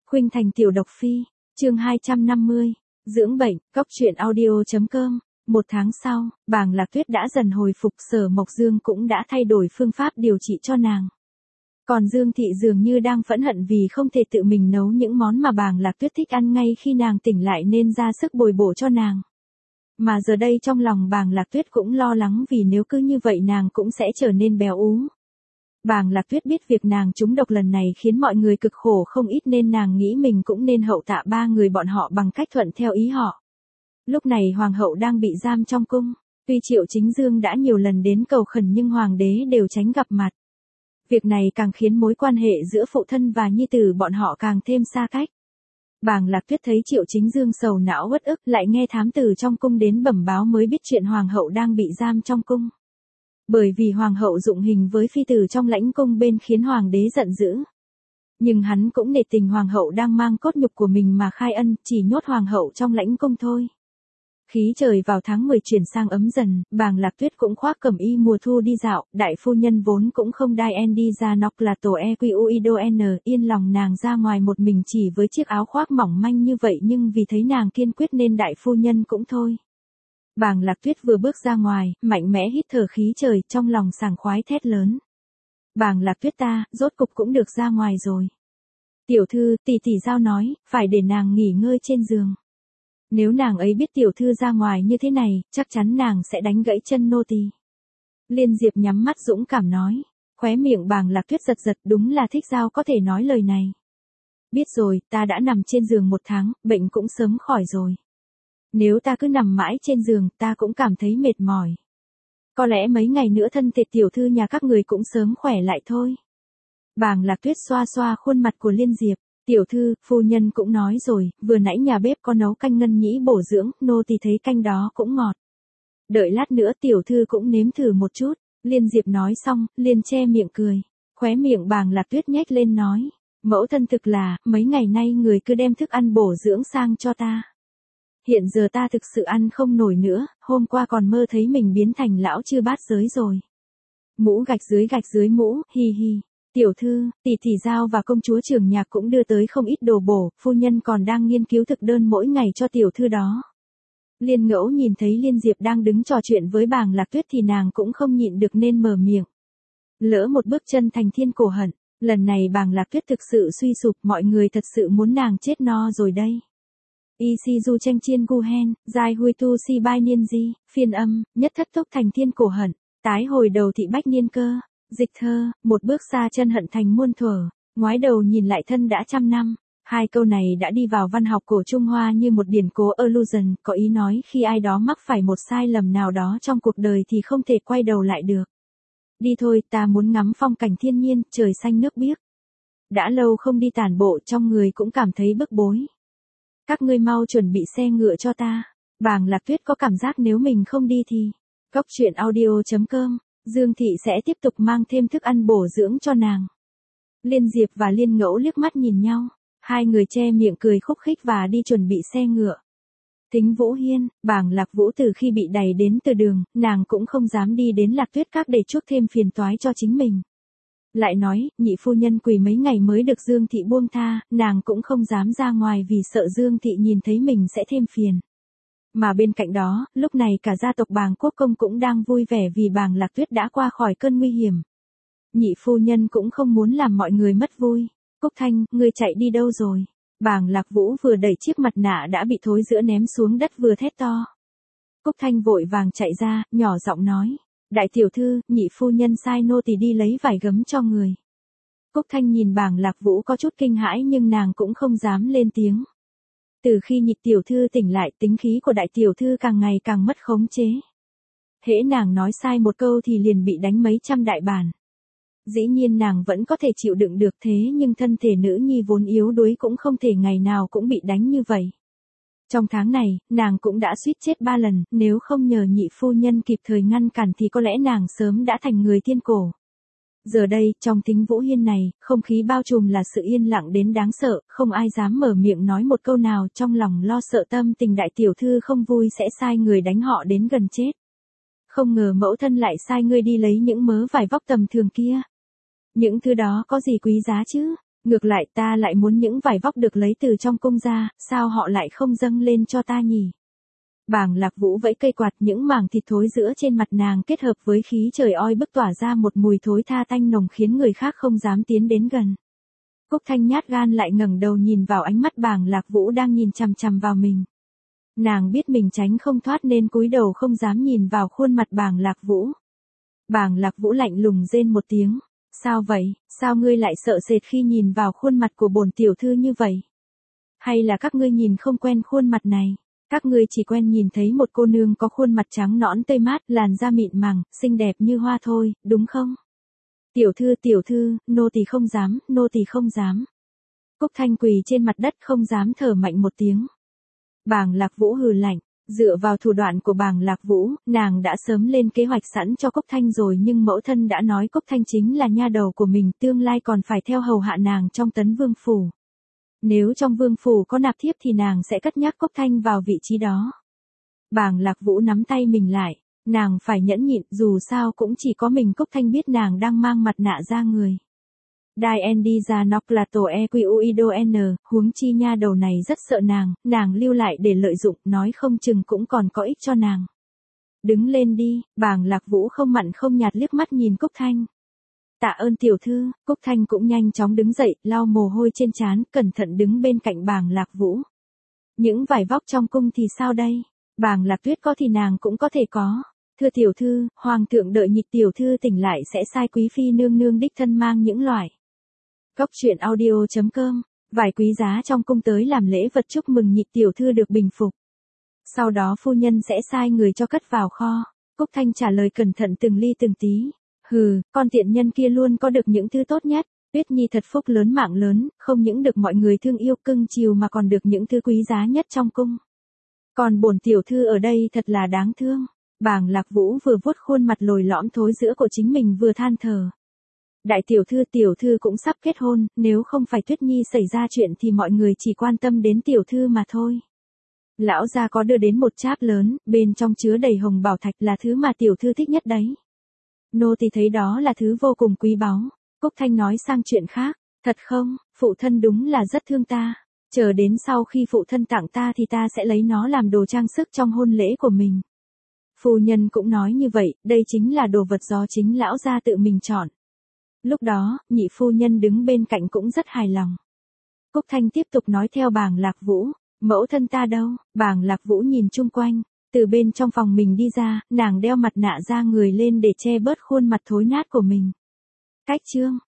Khuynh Thành tiểu độc phi, chương 250, dưỡng bệnh, cóc truyện audio.com. Một tháng sau, Bàng Lạc Tuyết đã dần hồi phục, Sở Mộc Dương cũng đã thay đổi phương pháp điều trị cho nàng. Còn Dương Thị dường như đang phẫn hận vì không thể tự mình nấu những món mà Bàng Lạc Tuyết thích ăn ngay khi nàng tỉnh lại nên ra sức bồi bổ cho nàng. Mà giờ đây trong lòng Bàng Lạc Tuyết cũng lo lắng vì nếu cứ như vậy nàng cũng sẽ trở nên béo ú. Bàng Lạc Tuyết biết việc nàng trúng độc lần này khiến mọi người cực khổ không ít nên nàng nghĩ mình cũng nên hậu tạ ba người bọn họ bằng cách thuận theo ý họ. Lúc này hoàng hậu đang bị giam trong cung, tuy Triệu Chính Dương đã nhiều lần đến cầu khẩn nhưng hoàng đế đều tránh gặp mặt. Việc này càng khiến mối quan hệ giữa phụ thân và nhi tử bọn họ càng thêm xa cách. Bàng Lạc Tuyết thấy Triệu Chính Dương sầu não uất ức, lại nghe thám tử trong cung đến bẩm báo mới biết chuyện hoàng hậu đang bị giam trong cung. Bởi vì hoàng hậu dụng hình với phi tử trong lãnh cung bên khiến hoàng đế giận dữ. Nhưng hắn cũng nể tình hoàng hậu đang mang cốt nhục của mình mà khai ân, chỉ nhốt hoàng hậu trong lãnh cung thôi. Khí trời vào tháng 10 chuyển sang ấm dần, Bàng Lạc Tuyết cũng khoác cẩm y mùa thu đi dạo, đại phu nhân vốn cũng không đai en đi ra nọc là tổ EQUIDON, yên lòng nàng ra ngoài một mình chỉ với chiếc áo khoác mỏng manh như vậy nhưng vì thấy nàng kiên quyết nên đại phu nhân cũng thôi. Bàng Lạc Tuyết vừa bước ra ngoài, mạnh mẽ hít thở khí trời, trong lòng sảng khoái thét lớn. Bàng Lạc Tuyết ta, rốt cục cũng được ra ngoài rồi. Tiểu thư, tỷ giao nói, phải để nàng nghỉ ngơi trên giường. Nếu nàng ấy biết tiểu thư ra ngoài như thế này, chắc chắn nàng sẽ đánh gãy chân nô tỳ. Liên Diệp nhắm mắt dũng cảm nói, khóe miệng Bàng Lạc Tuyết giật đúng là thích giao có thể nói lời này. Biết rồi, ta đã nằm trên giường 1 tháng, bệnh cũng sớm khỏi rồi. Nếu ta cứ nằm mãi trên giường, ta cũng cảm thấy mệt mỏi. Có lẽ mấy ngày nữa thân thể tiểu thư nhà các người cũng sớm khỏe lại thôi. Bàng Lạc Tuyết xoa xoa khuôn mặt của Liên Diệp. Tiểu thư, phu nhân cũng nói rồi, vừa nãy nhà bếp có nấu canh ngân nhĩ bổ dưỡng, nô tỳ thấy canh đó cũng ngọt. Đợi lát nữa tiểu thư cũng nếm thử một chút. Liên Diệp nói xong, liền che miệng cười. Khóe miệng Bàng Lạc Tuyết nhếch lên nói, mẫu thân thực là, mấy ngày nay người cứ đem thức ăn bổ dưỡng sang cho ta. Hiện giờ ta thực sự ăn không nổi nữa, hôm qua còn mơ thấy mình biến thành lão chư bát giới rồi. Mũ gạch dưới mũ, hi hi. Tiểu thư, tỷ giao và công chúa trưởng nhạc cũng đưa tới không ít đồ bổ, phu nhân còn đang nghiên cứu thực đơn mỗi ngày cho tiểu thư đó. Liên Ngẫu nhìn thấy Liên Diệp đang đứng trò chuyện với Bàng Lạc Tuyết thì nàng cũng không nhịn được nên mở miệng. Lỡ một bước chân thành thiên cổ hận, lần này Bàng Lạc Tuyết thực sự suy sụp, mọi người thật sự muốn nàng chết no rồi đây. Y du tranh chiên gu hen, giai hui tu si bai niên di, phiên âm, nhất thất thúc thành thiên cổ hận, tái hồi đầu thị bách niên cơ. Dịch thơ, một bước xa chân hận thành muôn thuở, ngoái đầu nhìn lại thân đã 100 năm. Hai câu này đã đi vào văn học cổ Trung Hoa như một điển cố allusion, có ý nói khi ai đó mắc phải một sai lầm nào đó trong cuộc đời thì không thể quay đầu lại được. Đi thôi, ta muốn ngắm phong cảnh thiên nhiên, trời xanh nước biếc. Đã lâu không đi tản bộ, trong người cũng cảm thấy bức bối. Các ngươi mau chuẩn bị xe ngựa cho ta. Bàng Lạc Tuyết có cảm giác nếu mình không đi thì cóc truyện audio.com. Dương Thị sẽ tiếp tục mang thêm thức ăn bổ dưỡng cho nàng. Liên Diệp và Liên Ngẫu liếc mắt nhìn nhau. Hai người che miệng cười khúc khích và đi chuẩn bị xe ngựa. Thính Vũ Hiên, Bàng Lạc Vũ từ khi bị đày đến từ đường, nàng cũng không dám đi đến Lạc Tuyết Các để chuốc thêm phiền toái cho chính mình. Lại nói, nhị phu nhân quỳ mấy ngày mới được Dương Thị buông tha, nàng cũng không dám ra ngoài vì sợ Dương Thị nhìn thấy mình sẽ thêm phiền. Mà bên cạnh đó, lúc này cả gia tộc Bàng Quốc Công cũng đang vui vẻ vì Bàng Lạc Tuyết đã qua khỏi cơn nguy hiểm. Nhị phu nhân cũng không muốn làm mọi người mất vui. Cúc Thanh, ngươi chạy đi đâu rồi? Bàng Lạc Vũ vừa đẩy chiếc mặt nạ đã bị thối rữa ném xuống đất vừa thét to. Cúc Thanh vội vàng chạy ra, nhỏ giọng nói. Đại tiểu thư, nhị phu nhân sai nô tỳ đi lấy vải gấm cho người. Cúc Thanh nhìn Bàng Lạc Vũ có chút kinh hãi nhưng nàng cũng không dám lên tiếng. Từ khi nhị tiểu thư tỉnh lại, tính khí của đại tiểu thư càng ngày càng mất khống chế. Hễ nàng nói sai một câu thì liền bị đánh mấy trăm đại bản. Dĩ nhiên nàng vẫn có thể chịu đựng được thế nhưng thân thể nữ nhi vốn yếu đuối cũng không thể ngày nào cũng bị đánh như vậy. Trong tháng này, nàng cũng đã suýt chết 3 lần, nếu không nhờ nhị phu nhân kịp thời ngăn cản thì có lẽ nàng sớm đã thành người thiên cổ. Giờ đây, trong Thính Vũ Hiên này, không khí bao trùm là sự yên lặng đến đáng sợ, không ai dám mở miệng nói một câu nào, trong lòng lo sợ tâm tình đại tiểu thư không vui sẽ sai người đánh họ đến gần chết. Không ngờ mẫu thân lại sai ngươi đi lấy những mớ vải vóc tầm thường kia. Những thứ đó có gì quý giá chứ? Ngược lại ta lại muốn những vải vóc được lấy từ trong cung ra, sao họ lại không dâng lên cho ta nhỉ? Bàng Lạc Vũ vẫy cây quạt, những mảng thịt thối giữa trên mặt nàng kết hợp với khí trời oi bức tỏa ra một mùi thối tha tanh nồng khiến người khác không dám tiến đến gần. Cúc Thanh nhát gan lại ngẩng đầu nhìn vào ánh mắt Bàng Lạc Vũ đang nhìn chằm chằm vào mình. Nàng biết mình tránh không thoát nên cúi đầu không dám nhìn vào khuôn mặt Bàng Lạc Vũ. Bàng Lạc Vũ lạnh lùng rên một tiếng. Sao vậy, sao ngươi lại sợ sệt khi nhìn vào khuôn mặt của bổn tiểu thư như vậy? Hay là các ngươi nhìn không quen khuôn mặt này? Các ngươi chỉ quen nhìn thấy một cô nương có khuôn mặt trắng nõn tươi mát, làn da mịn màng, xinh đẹp như hoa thôi, đúng không? Tiểu thư, nô tỳ không dám, nô tỳ không dám. Cúc Thanh quỳ trên mặt đất không dám thở mạnh một tiếng. Bàng Lạc Vũ hừ lạnh, dựa vào thủ đoạn của Bàng Lạc Vũ, nàng đã sớm lên kế hoạch sẵn cho Cúc Thanh rồi, nhưng mẫu thân đã nói Cúc Thanh chính là nha đầu của mình, tương lai còn phải theo hầu hạ nàng trong Tấn Vương phủ. Nếu trong vương phủ có nạp thiếp thì nàng sẽ cất nhắc Cúc Thanh vào vị trí đó. Bàng Lạc Vũ nắm tay mình lại, nàng phải nhẫn nhịn, dù sao cũng chỉ có mình Cúc Thanh biết nàng đang mang mặt nạ ra người. Diendi ra nọc là tổ EQUIDON, huống chi nha đầu này rất sợ nàng lưu lại để lợi dụng, nói không chừng cũng còn có ích cho nàng. Đứng lên đi, Bàng Lạc Vũ không mặn không nhạt liếc mắt nhìn Cúc Thanh. Tạ ơn tiểu thư, Cúc Thanh cũng nhanh chóng đứng dậy, lau mồ hôi trên trán, cẩn thận đứng bên cạnh Bàng Lạc Vũ. Những vải vóc trong cung thì sao đây? Bàng Lạc Tuyết có thì nàng cũng có thể có. Thưa tiểu thư, hoàng thượng đợi nhị tiểu thư tỉnh lại sẽ sai quý phi nương nương đích thân mang những loại. Góc truyện audio.com, vải quý giá trong cung tới làm lễ vật chúc mừng nhị tiểu thư được bình phục. Sau đó phu nhân sẽ sai người cho cất vào kho. Cúc Thanh trả lời cẩn thận từng ly từng tí. Hừ, con tiện nhân kia luôn có được những thứ tốt nhất. Tuyết Nhi thật phúc lớn mạng lớn, không những được mọi người thương yêu cưng chiều mà còn được những thứ quý giá nhất trong cung. Còn bổn tiểu thư ở đây thật là đáng thương. Bàng Lạc Vũ vừa vuốt khuôn mặt lồi lõm thối giữa của chính mình vừa than thở. Đại tiểu thư cũng sắp kết hôn, nếu không phải Tuyết Nhi xảy ra chuyện thì mọi người chỉ quan tâm đến tiểu thư mà thôi. Lão gia có đưa đến một cháp lớn, bên trong chứa đầy hồng bảo thạch, là thứ mà tiểu thư thích nhất đấy. Nô tỳ thấy đó là thứ vô cùng quý báu. Cúc Thanh nói sang chuyện khác. Thật không, phụ thân đúng là rất thương ta. Chờ đến sau khi phụ thân tặng ta thì ta sẽ lấy nó làm đồ trang sức trong hôn lễ của mình. Phu nhân cũng nói như vậy, đây chính là đồ vật do chính lão gia tự mình chọn. Lúc đó, nhị phu nhân đứng bên cạnh cũng rất hài lòng. Cúc Thanh tiếp tục nói theo Bàng Lạc Vũ. Mẫu thân ta đâu? Bàng Lạc Vũ nhìn chung quanh. Từ bên trong phòng mình đi ra, nàng đeo mặt nạ ra người lên để che bớt khuôn mặt thối nát của mình. Cách chương